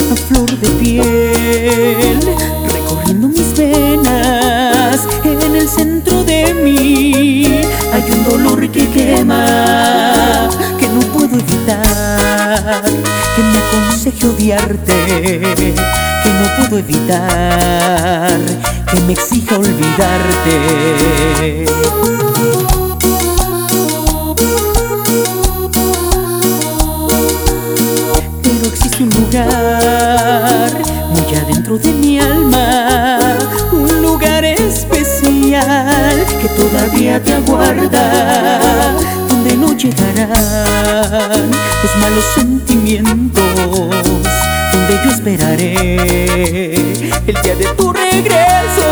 a flor de piel, recorriendo mis venas. En el centro de mí hay un dolor que quema, que no puedo evitar, que me aconseje odiarte, que no puedo evitar, que me exija olvidarte. Pero existe un lugar muy adentro de mi alma, un lugar especial que todavía te aguarda, donde no llegarán los malos sentimientos, donde yo esperaré el día de tu regreso.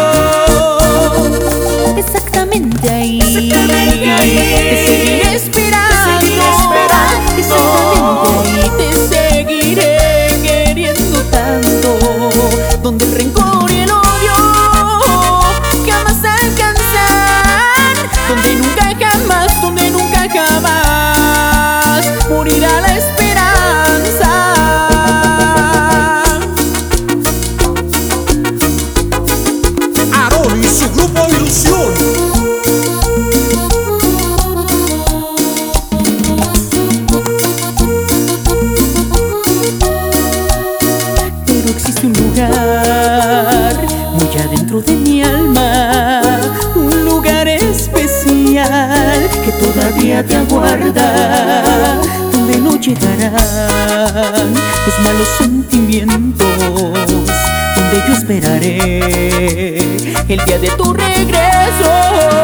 Exactamente ahí, te seguiré esperando. Exactamente ahí te seguiré queriendo tanto, donde el rencor y el odio jamás alcanzan, donde nunca jamás morirá la esperanza. Aarón y su grupo Ilusión. Pero existe un lugar muy adentro de mi alma, un lugar especial que todavía te aguarda, donde no llegarán los malos sentimientos, donde yo esperaré el día de tu regreso.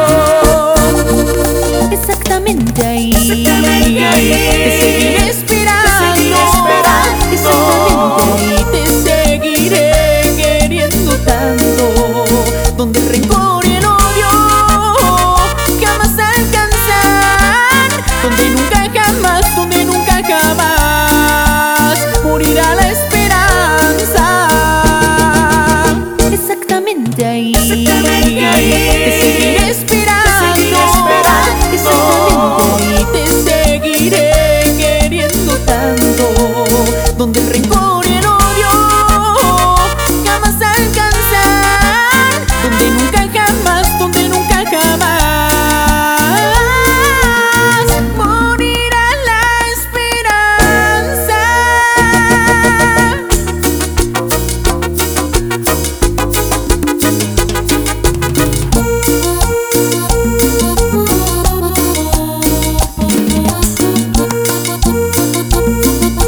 Exactamente ahí, te seguiré esperando. Exactamente ahí te seguiré queriendo tanto, donde el rencor y el odio jamás alcanzan, donde nunca jamás morirá la esperanza. Exactamente ahí, te seguiré esperando. Exactamente ahí te seguiré queriendo tanto, donde el rencor y el odio jamás alcanzan, donde nunca jamás morirá la esperanza.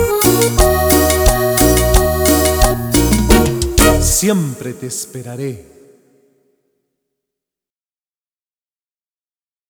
Siempre te esperaré.